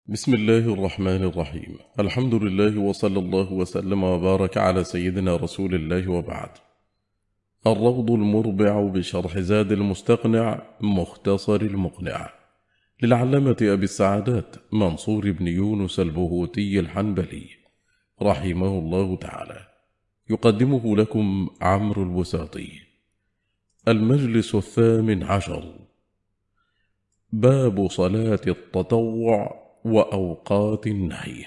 بسم الله الرحمن الرحيم. الحمد لله وصلى الله وسلم وبارك على سيدنا رسول الله وبعد. الروض المربع بشرح زاد المستقنع مختصر المقنع للعلامة أبي السعادات منصور بن يونس البهوتي الحنبلي رحمه الله تعالى، يقدمه لكم عمرو البساطي. المجلس 18. باب صلاة التطوع وأوقات النهي.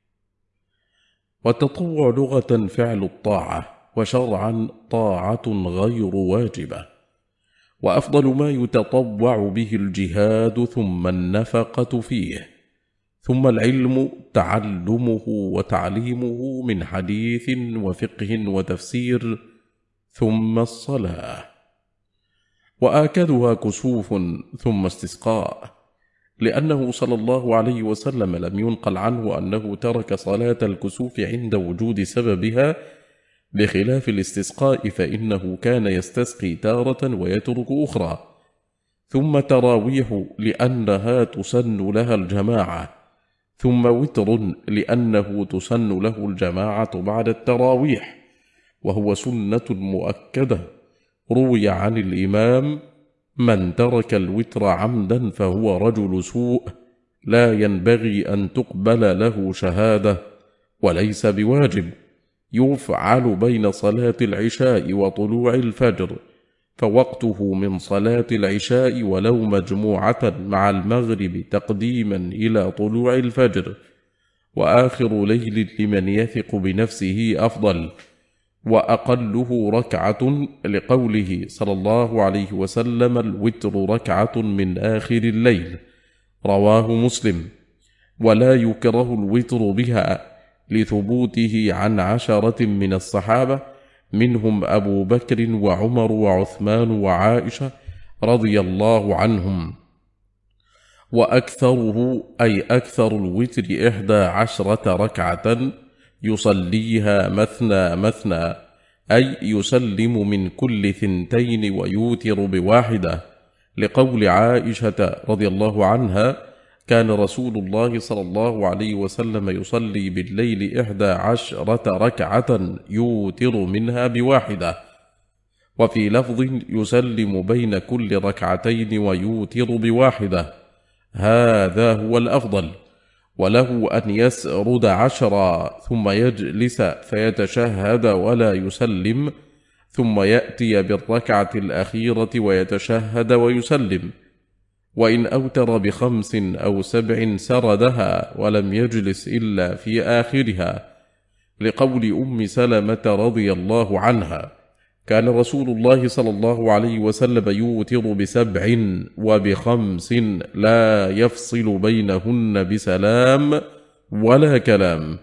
والتطوع لغة فعل الطاعة، وشرعا طاعة غير واجبة، وأفضل ما يتطوع به الجهاد، ثم النفقة فيه، ثم العلم تعلمه وتعليمه من حديث وفقه وتفسير، ثم الصلاة، وآكدها كسوف، ثم استسقاء، لأنه صلى الله عليه وسلم لم ينقل عنه أنه ترك صلاة الكسوف عند وجود سببها، بخلاف الاستسقاء فإنه كان يستسقي تارة ويترك أخرى. ثم تراويح لأنها تسن لها الجماعة، ثم وتر لأنه تسن له الجماعة بعد التراويح، وهو سنة مؤكدة. روي عن الإمام: من ترك الوتر عمدا فهو رجل سوء، لا ينبغي أن تقبل له شهادة، وليس بواجب، يفعل بين صلاة العشاء وطلوع الفجر، فوقته من صلاة العشاء ولو مجموعة مع المغرب تقديما إلى طلوع الفجر، وآخر ليل لمن يثق بنفسه أفضل، وأقله ركعة، لقوله صلى الله عليه وسلم: الوتر ركعة من آخر الليل، رواه مسلم. ولا يكره الوتر بها لثبوته عن 10 من الصحابة، منهم أبو بكر وعمر وعثمان وعائشة رضي الله عنهم. وأكثره أي أكثر الوتر 11 ركعة، يصليها مثنى مثنى، أي يسلم من كل 2 ويوتر بواحدة، لقول عائشة رضي الله عنها: كان رسول الله صلى الله عليه وسلم يصلي بالليل 11 ركعة يوتر منها بواحدة. وفي لفظ: يسلم بين كل 2 ويوتر بواحدة. هذا هو الأفضل. وله أن يسرد 10 ثم يجلس فيتشهد ولا يسلم، ثم يأتي بالركعة الأخيرة ويتشهد ويسلم. وإن أوتر ب5 أو 7 سردها ولم يجلس إلا في آخرها، لقول أم سلمة رضي الله عنها: كان رسول الله صلى الله عليه وسلم يوتر ب7 وب5 لا يفصل بينهن بسلام ولا كلام،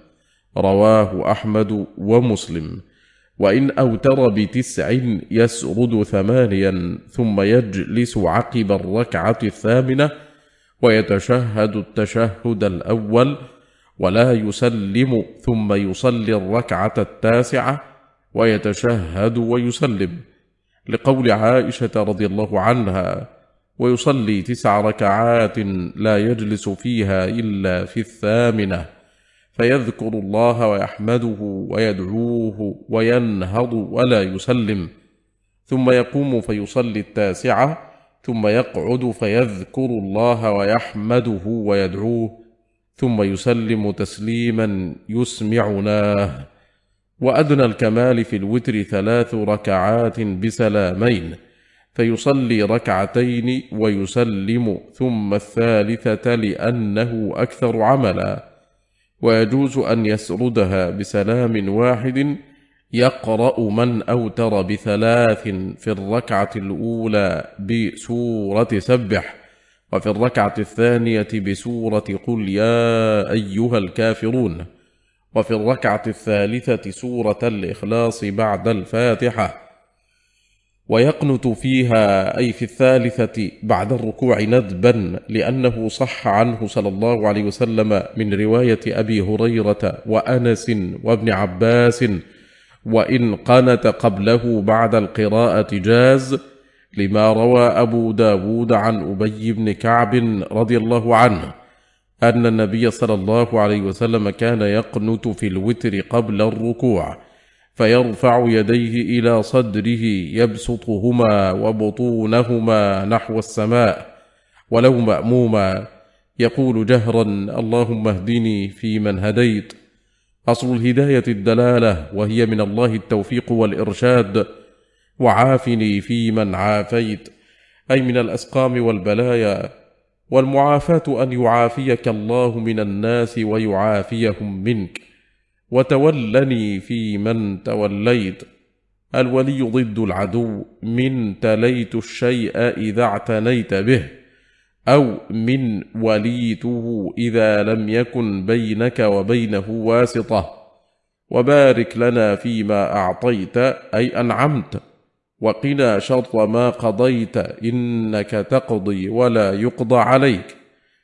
رواه أحمد ومسلم. وإن أوتر ب9 يسرد 8 ثم يجلس عقب الركعة 8 ويتشهد التشهد الأول ولا يسلم، ثم يصلي الركعة 9 ويتشهد ويسلم، لقول عائشة رضي الله عنها: ويصلي 9 ركعات لا يجلس فيها إلا في 8، فيذكر الله ويحمده ويدعوه وينهض ولا يسلم، ثم يقوم فيصلي 9، ثم يقعد فيذكر الله ويحمده ويدعوه، ثم يسلم تسليما يسمعناه. وأدنى الكمال في الوتر 3 ركعات بسلامين، فيصلي 2 ويسلم، ثم 3 لأنه أكثر عملا. ويجوز أن يسردها بسلام واحد، يقرأ من أوتر ب3 في الركعة الأولى بسورة سبح، وفي الركعة الثانية بسورة قل يا أيها الكافرون، وفي الركعة الثالثة سورة الإخلاص بعد الفاتحة. ويقنت فيها أي في 3 بعد الركوع ندبا، لأنه صح عنه صلى الله عليه وسلم من رواية أبي هريرة وأنس وابن عباس، وإن قنت قبله بعد القراءة جاز، لما روى أبو داود عن أبي بن كعب رضي الله عنه أن النبي صلى الله عليه وسلم كان يقنت في الوتر قبل الركوع، فيرفع يديه إلى صدره يبسطهما وبطونهما نحو السماء، ولو مأموما يقول جهرا: اللهم اهدني فيمن هديت. أصل الهداية الدلالة، وهي من الله التوفيق والإرشاد. وعافني فيمن عافيت، أي من الأسقام والبلايا. والمعافاة أن يعافيك الله من الناس ويعافيهم منك. وتولني فيمن توليت. الولي ضد العدو، من تليت الشيء إذا اعتنيت به، أو من وليته إذا لم يكن بينك وبينه واسطة. وبارك لنا فيما أعطيت، أي أنعمت، وقنا شر ما قضيت، إنك تقضي ولا يقضى عليك،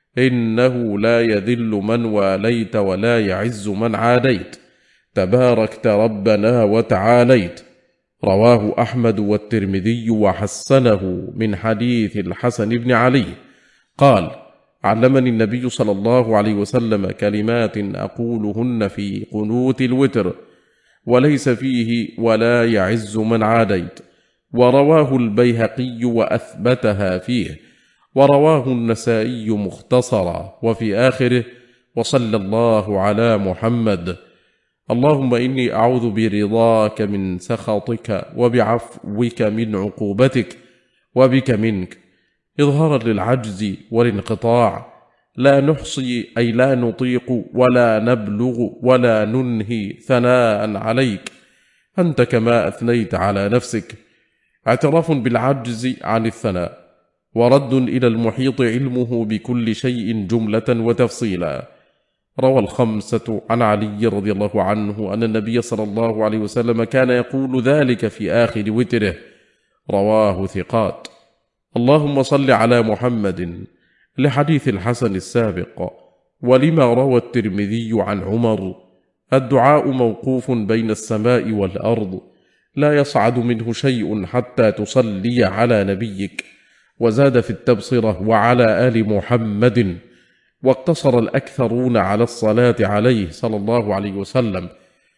إنه لا يذل من واليت ولا يعز من عاديت، تباركت ربنا وتعاليت. رواه أحمد والترمذي وحسنه من حديث الحسن بن علي قال: علمني النبي صلى الله عليه وسلم كلمات أقولهن في قنوت الوتر، وليس فيه ولا يعز من عاديت. ورواه البيهقي وأثبتها فيه، ورواه النسائي مختصرا، وفي آخره: وصلى الله على محمد. اللهم إني أعوذ برضاك من سخطك، وبعفوك من عقوبتك، وبك منك. إظهارا للعجز والانقطاع: لا نحصي، أي لا نطيق ولا نبلغ ولا ننهي ثناء عليك، أنت كما أثنيت على نفسك. اعتراف بالعجز عن الثناء، ورد إلى المحيط علمه بكل شيء جملة وتفصيلا. روى الخمسة عن علي رضي الله عنه أن النبي صلى الله عليه وسلم كان يقول ذلك في آخر وتره، رواه ثقات. اللهم صل على محمد، لحديث الحسن السابق. ولما روى الترمذي عن عمر: الدعاء موقوف بين السماء والأرض، لا يصعد منه شيء حتى تصلي على نبيك. وزاد في التبصرة: وعلى آل محمد. واقتصر الأكثرون على الصلاة عليه صلى الله عليه وسلم.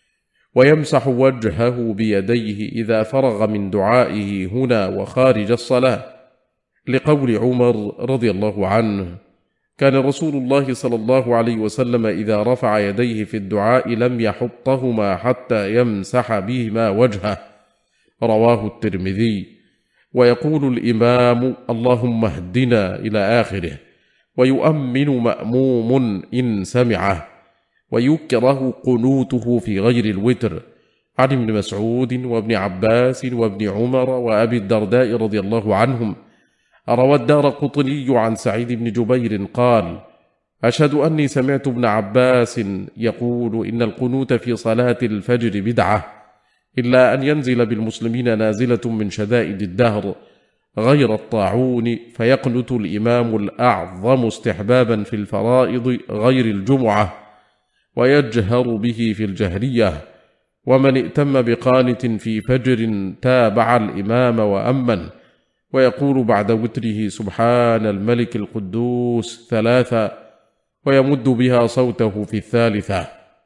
ويمسح وجهه بيديه إذا فرغ من دعائه هنا وخارج الصلاة، لقول عمر رضي الله عنه: كان رسول الله صلى الله عليه وسلم إذا رفع يديه في الدعاء لم يحطهما حتى يمسح بهما وجهه. رواه الترمذي. ويقول الإمام: اللهم اهدنا إلى آخره، ويؤمن مأموم إن سمعه. ويكره قنوته في غير الوتر، عن ابن مسعود وابن عباس وابن عمر وأبي الدرداء رضي الله عنهم. روى الدارقطني عن سعيد بن جبير قال: أشهد أني سمعت ابن عباس يقول إن القنوت في صلاة الفجر بدعة، إلا أن ينزل بالمسلمين نازلة من شدائد الدهر غير الطاعون، فيقنت الإمام الأعظم استحبابا في الفرائض غير الجمعة، ويجهر به في الجهرية. ومن ائتم بقانت في فجر تابع الإمام وأمن، ويقول بعد وتره: سبحان الملك القدوس 3، ويمد بها صوته في 3.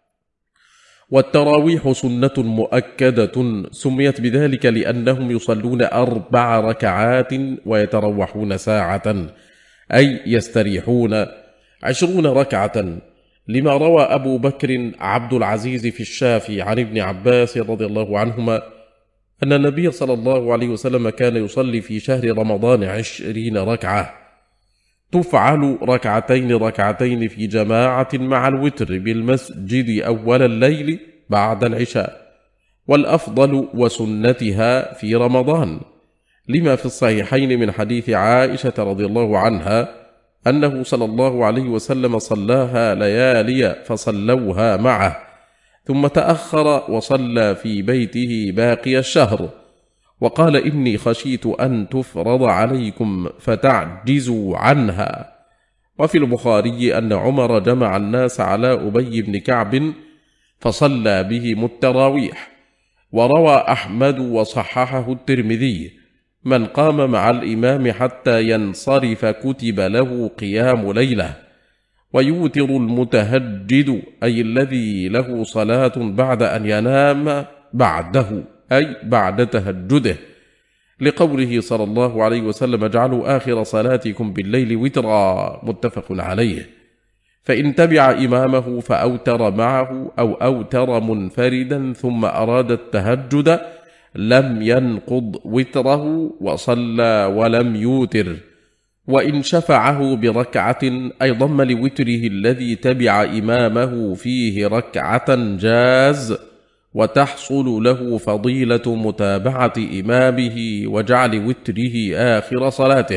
والتراويح سنة مؤكدة، سميت بذلك لأنهم يصلون 4 ركعات ويتروحون ساعة، أي يستريحون 20 ركعة، لما روى أبو بكر عبد العزيز في الشافي عن ابن عباس رضي الله عنهما أن النبي صلى الله عليه وسلم كان يصلي في شهر رمضان 20 ركعة، تفعل 2 ركعتين في جماعة مع الوتر بالمسجد أول الليل بعد العشاء، والأفضل وسنتها في رمضان، لما في الصحيحين من حديث عائشة رضي الله عنها أنه صلى الله عليه وسلم صلاها ليالي فصلوها معه، ثم تأخر وصلى في بيته باقي الشهر، وقال: إني خشيت أن تفرض عليكم فتعجزوا عنها. وفي البخاري أن عمر جمع الناس على أبي بن كعب فصلى بهم التراويح. وروى أحمد وصححه الترمذي: من قام مع الإمام حتى ينصرف كتب له قيام ليلة. ويوتر المتهجد أي الذي له صلاة بعد أن ينام بعده أي بعد تهجده، لقوله صلى الله عليه وسلم: اجعلوا آخر صلاتكم بالليل وترا، متفق عليه. فإن تبع إمامه فأوتر معه أو أوتر منفردا ثم أراد التهجد لم ينقض وتره وصلى ولم يوتر. وإن شفعه بركعة أي ضم لوتره الذي تبع إمامه فيه ركعة جاز، وتحصل له فضيلة متابعة إمامه وجعل وتره آخر صلاته.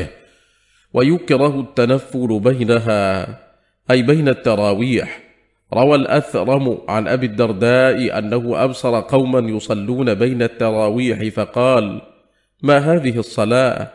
ويكره التنفل بينها أي بين التراويح. روى الأثرم عن أبي الدرداء أنه أبصر قوما يصلون بين التراويح فقال: ما هذه الصلاة؟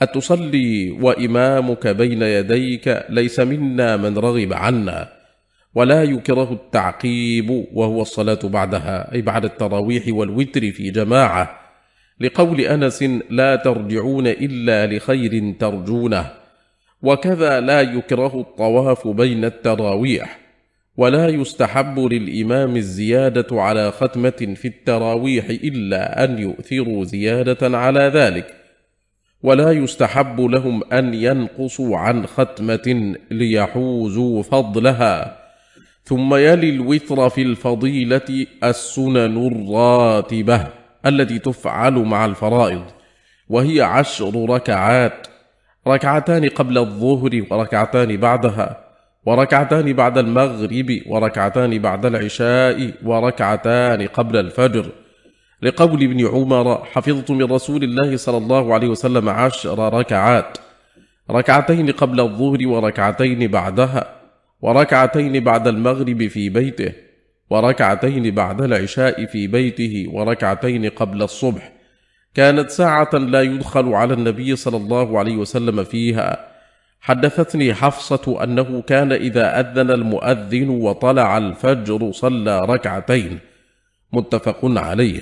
أتصلي وإمامك بين يديك؟ ليس منا من رغب عنا. ولا يكره التعقيب وهو الصلاة بعدها أي بعد التراويح والوتر في جماعة، لقول أنس: لا ترجعون إلا لخير ترجونه. وكذا لا يكره الطواف بين التراويح. ولا يستحب للإمام الزيادة على ختمة في التراويح إلا أن يؤثروا زيادة على ذلك. ولا يستحب لهم أن ينقصوا عن ختمة ليحوزوا فضلها. ثم يلي الوتر في الفضيلة السنن الراتبة التي تفعل مع الفرائض، وهي 10 ركعات: ركعتان قبل الظهر وركعتان بعدها، وركعتان بعد المغرب، وركعتان بعد العشاء، وركعتان قبل الفجر، لقول ابن عمر: حفظت من رسول الله صلى الله عليه وسلم 10 ركعات: ركعتين قبل الظهر وركعتين بعدها، وركعتين بعد المغرب في بيته، وركعتين بعد العشاء في بيته، وركعتين قبل الصبح. كانت ساعة لا يدخل على النبي صلى الله عليه وسلم فيها. حدثتني حفصة أنه كان إذا أذن المؤذن وطلع الفجر صلى ركعتين، متفق عليه،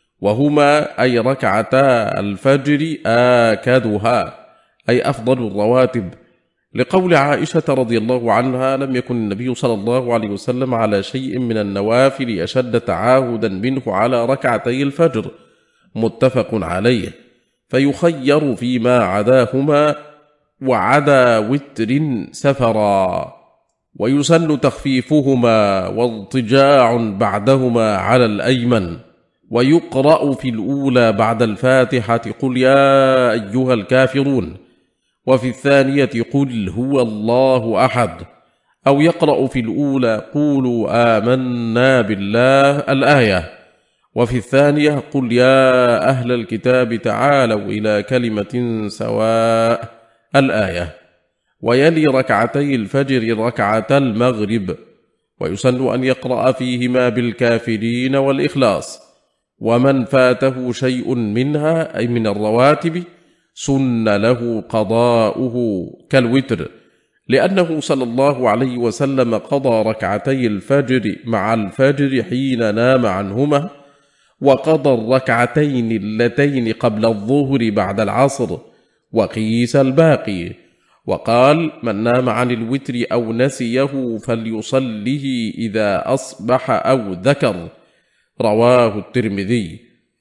وهما أي ركعتا الفجر آكدها أي أفضل الرواتب، لقول عائشة رضي الله عنها: لم يكن النبي صلى الله عليه وسلم على شيء من النوافل أشد تعاهدا منه على ركعتي الفجر، متفق عليه. فيخير فيما عداهما وعدا وتر سفرا. ويسن تخفيفهما واضطجاع بعدهما على الأيمن. ويقرأ في الأولى بعد الفاتحة قل يا أيها الكافرون، وفي الثانية قل هو الله أحد، أو يقرأ في الأولى قولوا آمنا بالله الآية، وفي الثانية قل يا أهل الكتاب تعالوا إلى كلمة سواء الآية. ويلي ركعتي الفجر ركعتا المغرب. ويسن أن يقرأ فيهما بالكافرين والإخلاص. ومن فاته شيء منها أي من الرواتب سن له قضاؤه كالوتر، لأنه صلى الله عليه وسلم قضى ركعتي الفجر مع الفجر حين نام عنهما، وقضى الركعتين اللتين قبل الظهر بعد العصر، وقيس الباقي. وقال: من نام عن الوتر أو نسيه فليصله إذا أصبح أو ذكر، رواه الترمذي.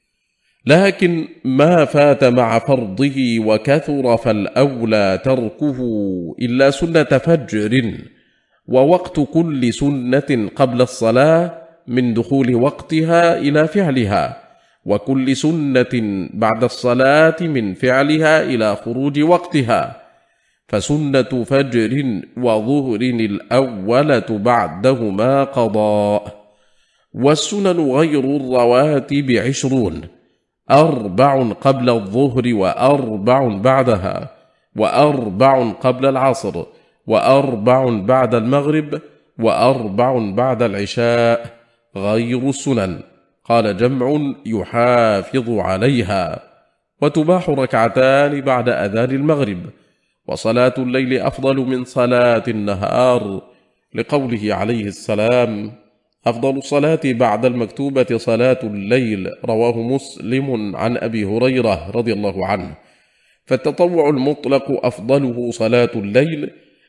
لكن ما فات مع فرضه وكثر فالأولى تركه إلا سنة فجر، ووقت كل سنة قبل الصلاة من دخول وقتها إلى فعلها، وكل سنة بعد الصلاة من فعلها إلى خروج وقتها. فسنة فجر وظهر الأولة بعدهما قضاء. والسنن غير الرواتب 20: 4 قبل الظهر، و4 بعدها، و4 قبل العصر، و4 بعد المغرب، و4 بعد العشاء، غير السنن. قال جمع: يحافظ عليها. وتباح ركعتان بعد أذان المغرب. وصلاة الليل أفضل من صلاة النهار، لقوله عليه السلام: أفضل الصلاة بعد المكتوبة صلاة الليل، رواه مسلم عن أبي هريرة رضي الله عنه. فالتطوع المطلق أفضله صلاة الليل،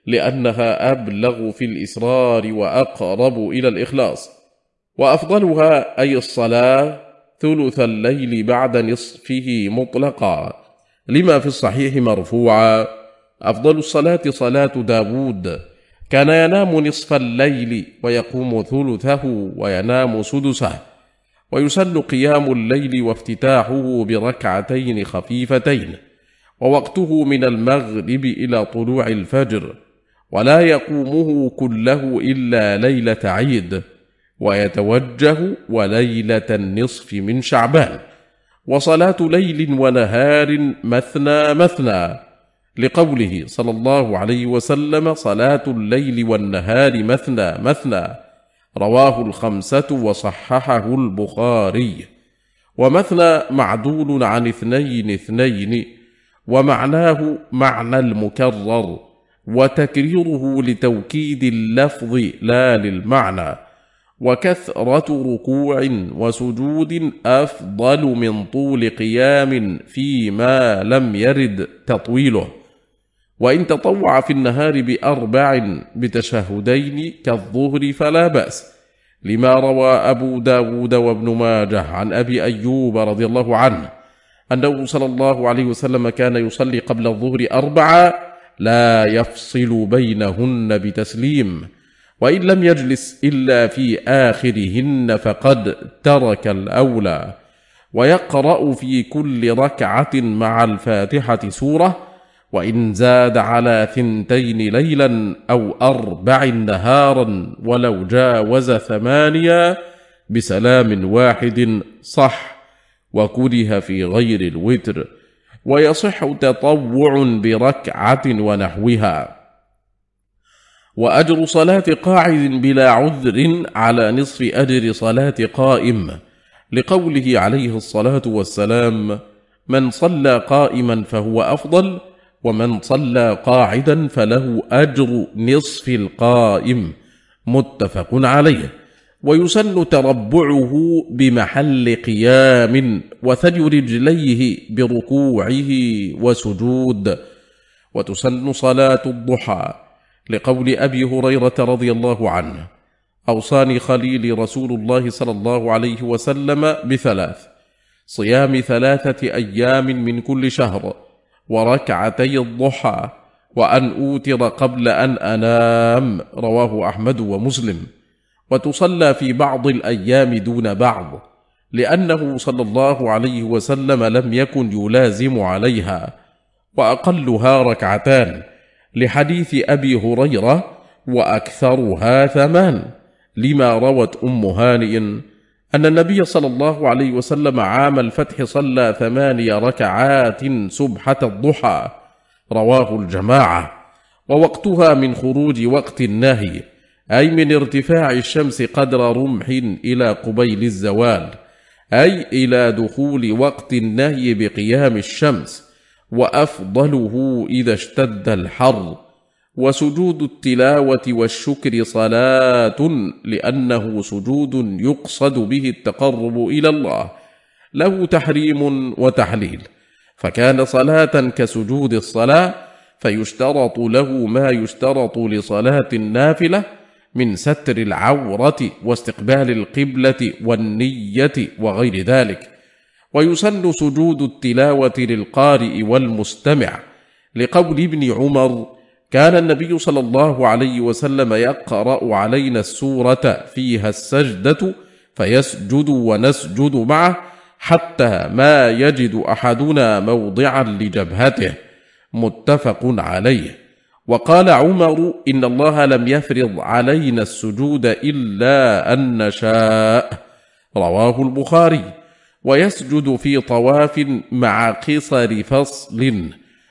لأنها أبلغ في الإسرار وأقرب إلى الإخلاص. وأفضلها أي الصلاة ثلث الليل بعد نصفه مطلقا، لما في الصحيح مرفوعا: أفضل الصلاة صلاة داود، كان ينام نصف الليل ويقوم ثلثه وينام سدسه. ويسن قيام الليل وافتتاحه بركعتين خفيفتين، ووقته من المغرب إلى طلوع الفجر، ولا يقومه كله إلا ليلة عيد، ويتوجه وليلة النصف من شعبان. وصلاة ليل ونهار مثنى مثنى، لقوله صلى الله عليه وسلم: صلاة الليل والنهار مثنى مثنى، رواه الخمسة وصححه البخاري. ومثنى معدول عن اثنين اثنين، ومعناه معنى المكرر، وتكريره لتوكيد اللفظ لا للمعنى. وكثرة ركوع وسجود أفضل من طول قيام فيما لم يرد تطويله. وإن تطوع في النهار ب4 بتشهدين كالظهر فلا بأس، لما روى أبو داود وابن ماجه عن أبي أيوب رضي الله عنه أنه صلى الله عليه وسلم كان يصلي قبل الظهر 4 لا يفصل بينهن بتسليم، وإن لم يجلس إلا في آخرهن فقد ترك الأولى. ويقرأ في كل ركعة مع الفاتحة سورة، وإن زاد على 2 ليلا أو 4 نهارا ولو جاوز 8 بسلام واحد صح، وكره في غير الوتر. ويصح تطوع بركعة ونحوها. وأجر صلاة قاعد بلا عذر على نصف أجر صلاة قائم، لقوله عليه الصلاة والسلام: من صلى قائما فهو أفضل، ومن صلى قاعدا فله أجر نصف القائم، متفق عليه. ويسن تربعه بمحل قيام، وثني رجليه بركوعه وسجود. وتسن صلاة الضحى، لقول أبي هريرة رضي الله عنه: أوصاني خليلي رسول الله صلى الله عليه وسلم ب3: صيام 3 أيام من كل شهر، وركعتي الضحى، وأن أوتر قبل أن أنام، رواه أحمد ومسلم. وتصلى في بعض الأيام دون بعض، لأنه صلى الله عليه وسلم لم يكن يلازم عليها، وأقلها 2 لحديث أبي هريرة: وأكثرها 8، لما روت أم هانئ أن النبي صلى الله عليه وسلم عام الفتح صلى 8 ركعات سبحة الضحى، رواه الجماعة. ووقتها من خروج وقت النهي، أي من ارتفاع الشمس قدر رمح إلى قبيل الزوال، أي إلى دخول وقت النهي بقيام الشمس، وأفضله إذا اشتد الحر. وسجود التلاوة والشكر صلاة، لأنه سجود يقصد به التقرب إلى الله، له تحريم وتحليل، فكان صلاة كسجود الصلاة، فيشترط له ما يشترط لصلاة النافلة من ستر العورة واستقبال القبلة والنية وغير ذلك. ويسن سجود التلاوة للقارئ والمستمع، لقول ابن عمر: كان النبي صلى الله عليه وسلم يقرأ علينا السورة فيها السجدة فيسجد ونسجد معه حتى ما يجد أحدنا موضعا لجبهته، متفق عليه. وقال عمر: إن الله لم يفرض علينا السجود إلا أن نشاء، رواه البخاري. ويسجد في طواف مع قصر فصل،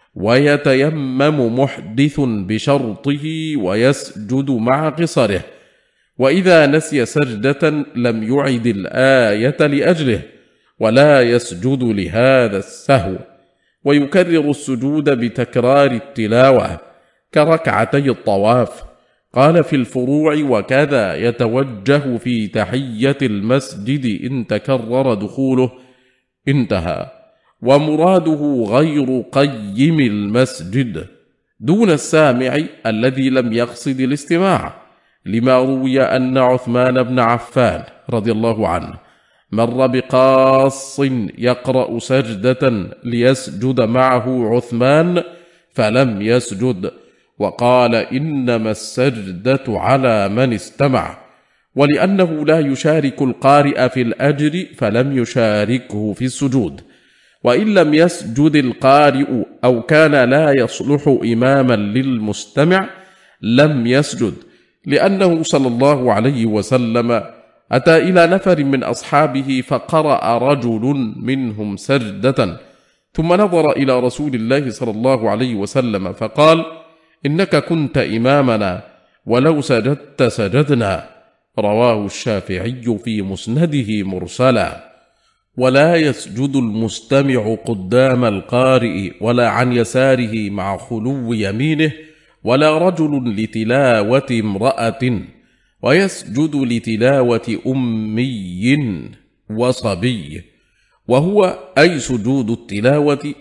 ويتيمم محدث بشرطه ويسجد مع قصره. وإذا نسي سجدة لم يعد الآية لأجله، ولا يسجد لهذا السهو. ويكرر السجود بتكرار التلاوة كركعتي الطواف. قال في الفروع: وكذا يتوجه في تحية المسجد إن تكرر دخوله، انتهى. ومراده غير قيم المسجد، دون السامع الذي لم يقصد الاستماع، لما روي أن عثمان بن عفان رضي الله عنه مر بقاص يقرأ سجدة ليسجد معه عثمان فلم يسجد، وقال: إنما السجدة على من استمع، ولأنه لا يشارك القارئ في الأجر فلم يشاركه في السجود. وإن لم يسجد القارئ أو كان لا يصلح إماما للمستمع لم يسجد، لأنه صلى الله عليه وسلم أتى إلى نفر من أصحابه فقرأ رجل منهم سجدة، ثم نظر إلى رسول الله صلى الله عليه وسلم فقال: إنك كنت إمامنا، ولو سجدت سجدنا. رواه الشافعي في مسنده مرسلا. ولا يسجد المستمع قدام القارئ ولا عن يساره مع خلو يمينه، ولا رجل لتلاوة امرأة، ويسجد لتلاوة أمي وصبي، وهو أي سجود التلاوة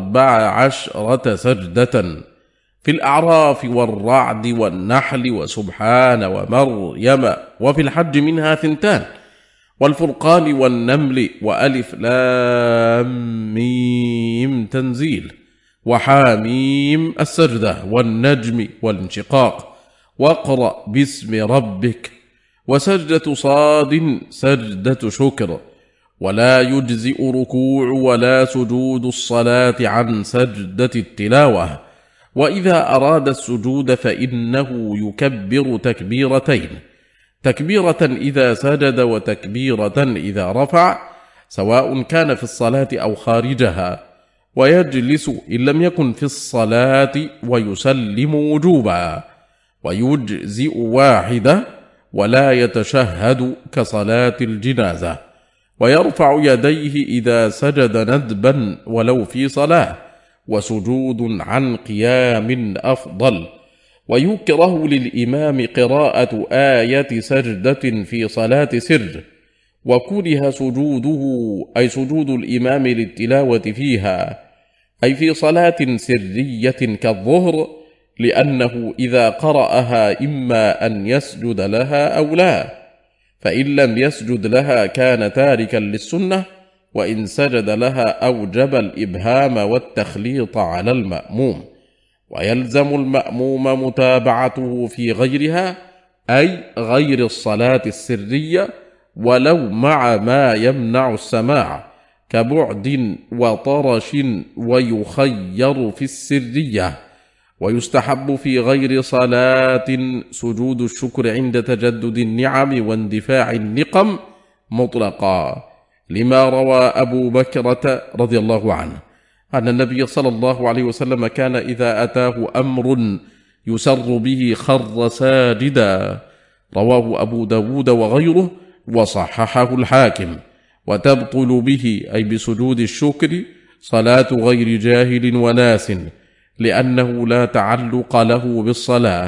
14 سجدة في الأعراف والرعد والنحل وسبحان ومريم، وفي الحج منها 2، والفرقان والنمل وألف لام ميم تنزيل، وحاميم السجدة، والنجم والانشقاق، واقرأ باسم ربك، وسجدة صاد سجدة شكر. ولا يجزئ ركوع ولا سجود الصلاة عن سجدة التلاوة، وإذا أراد السجود فإنه يكبر تكبيرتين، تكبيرة إذا سجد وتكبيرة إذا رفع، سواء كان في الصلاة أو خارجها، ويجلس إن لم يكن في الصلاة، ويسلم وجوبا، ويجزئ واحدة، ولا يتشهد كصلاة الجنازة، ويرفع يديه إذا سجد ندبا ولو في صلاة، وسجود عن قيام أفضل. ويكره للإمام قراءة آية سجدة في صلاة سر، وكره سجوده أي سجود الإمام للتلاوة فيها، أي في صلاة سرية كالظهر، لأنه إذا قرأها إما أن يسجد لها أو لا، فإن لم يسجد لها كان تاركا للسنة، وإن سجد لها أوجب الإبهام والتخليط على المأموم، ويلزم المأموم متابعته في غيرها، أي غير الصلاة السرية، ولو مع ما يمنع السماع كبعد وطرش، ويخير في السرية. ويستحب في غير صلاة سجود الشكر عند تجدد النعم واندفاع النقم مطلقا، لما روى أبو بكرة رضي الله عنه أن النبي صلى الله عليه وسلم كان إذا أتاه أمر يسر به خر ساجدا، رواه أبو داود وغيره، وصححه الحاكم. وتبطل به أي بسجود الشكر صلاة غير جاهل وناس، لأنه لا تعلق له بالصلاة،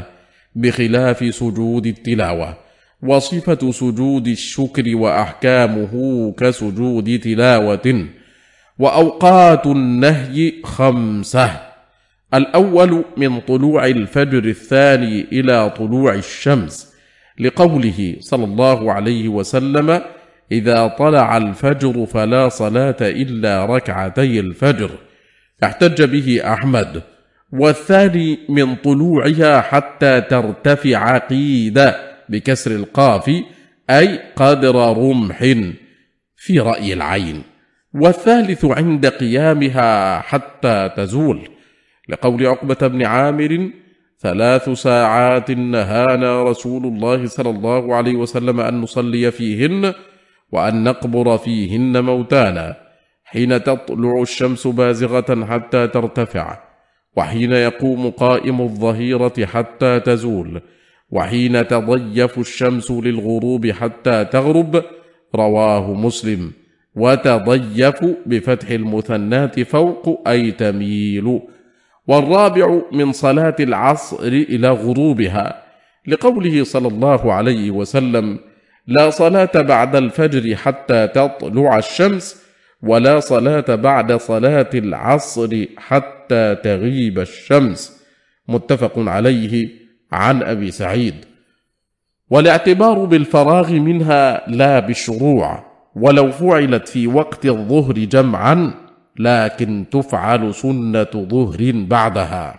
بخلاف سجود التلاوة. وصفة سجود الشكر وأحكامه كسجود تلاوة. وأوقات النهي 5: الأول من طلوع الفجر، الثاني إلى طلوع الشمس، لقوله صلى الله عليه وسلم: إذا طلع الفجر فلا صلاة إلا ركعتي الفجر، احتج به أحمد. والثاني من طلوعها حتى ترتفع قيد بكسر القاف، أي قدر رمح في رأي العين. والثالث عند قيامها حتى تزول، لقول عقبة بن عامر: 3 ساعات نهانا رسول الله صلى الله عليه وسلم أن نصلي فيهن وأن نقبر فيهن موتانا، حين تطلع الشمس بازغة حتى ترتفع، وحين يقوم قائم الظهيرة حتى تزول، وحين تضيف الشمس للغروب حتى تغرب. رواه مسلم. وتضيف بفتح المثنات فوق أي تميل. والرابع من صلاة العصر إلى غروبها، لقوله صلى الله عليه وسلم: لا صلاة بعد الفجر حتى تطلع الشمس، ولا صلاة بعد صلاة العصر حتى تغيب الشمس. متفق عليه عن أبي سعيد. والاعتبار بالفراغ منها لا بالشروع، ولو فعلت في وقت الظهر جمعا، لكن تفعل سنة ظهر بعدها.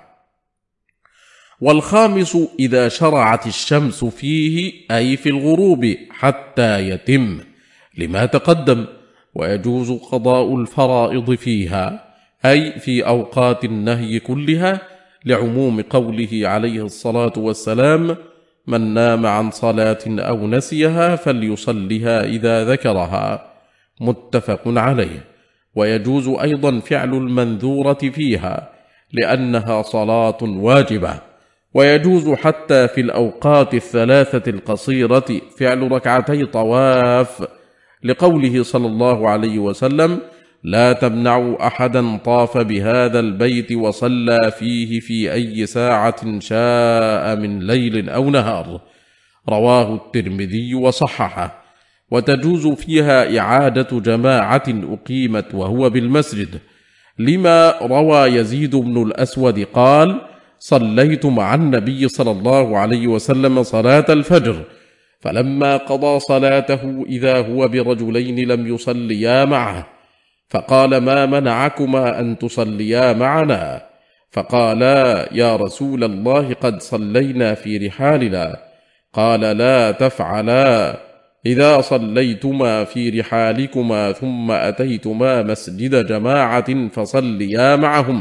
والخامس إذا شرعت الشمس فيه أي في الغروب حتى يتم، لما تقدم. ويجوز قضاء الفرائض فيها أي في أوقات النهي كلها، لعموم قوله عليه الصلاة والسلام: من نام عن صلاة أو نسيها فليصلها إذا ذكرها، متفق عليه. ويجوز أيضا فعل المنذورة فيها لأنها صلاة واجبة. ويجوز حتى في الأوقات الثلاثة القصيرة فعل ركعتي طواف، لقوله صلى الله عليه وسلم: لا تمنعوا أحدا طاف بهذا البيت وصلى فيه في أي ساعة شاء من ليل أو نهار، رواه الترمذي وصححه. وتجوز فيها إعادة جماعة أقيمت وهو بالمسجد، لما روى يزيد بن الأسود قال: صليت مع النبي صلى الله عليه وسلم صلاة الفجر، فلما قضى صلاته إذا هو برجلين لم يصليا معه، فقال: ما منعكما أن تصليا معنا؟ فقالا: يا رسول الله قد صلينا في رحالنا. قال: لا تفعلا، إذا صليتما في رحالكما ثم أتيتما مسجد جماعة فصليا معهم،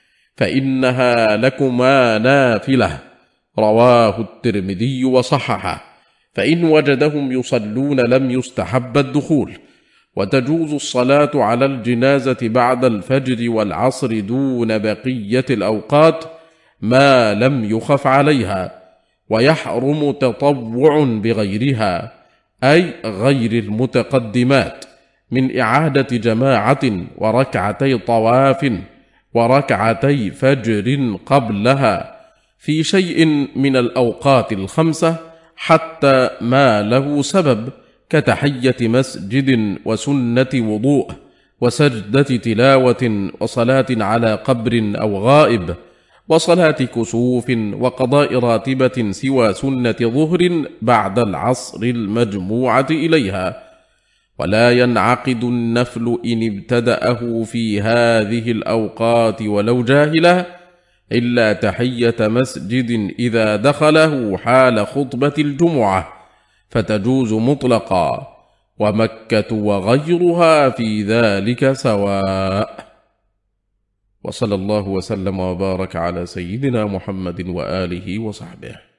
فإنها لكما نافلة، رواه الترمذي وصححه. فإن وجدهم يصلون لم يستحب الدخول. وتجوز الصلاة على الجنازة بعد الفجر والعصر دون بقية الأوقات ما لم يخف عليها، ويحرم تطوع بغيرها أي غير المتقدمات من إعادة جماعة وركعتي طواف وركعتي فجر قبلها في شيء من الأوقات الخمسة، حتى ما له سبب كتحية مسجد وسنة وضوء وسجدة تلاوة وصلاة على قبر أو غائب وصلاة كسوف وقضاء راتبة سوى سنة ظهر بعد العصر المجموعة إليها. ولا ينعقد النفل إن ابتدأه في هذه الأوقات ولو جاهلا، إلا تحية مسجد إذا دخله حال خطبة الجمعة، فتجوز مطلقا، ومكة وغيرها في ذلك سواء. وصلى الله وسلم وبارك على سيدنا محمد وآله وصحبه.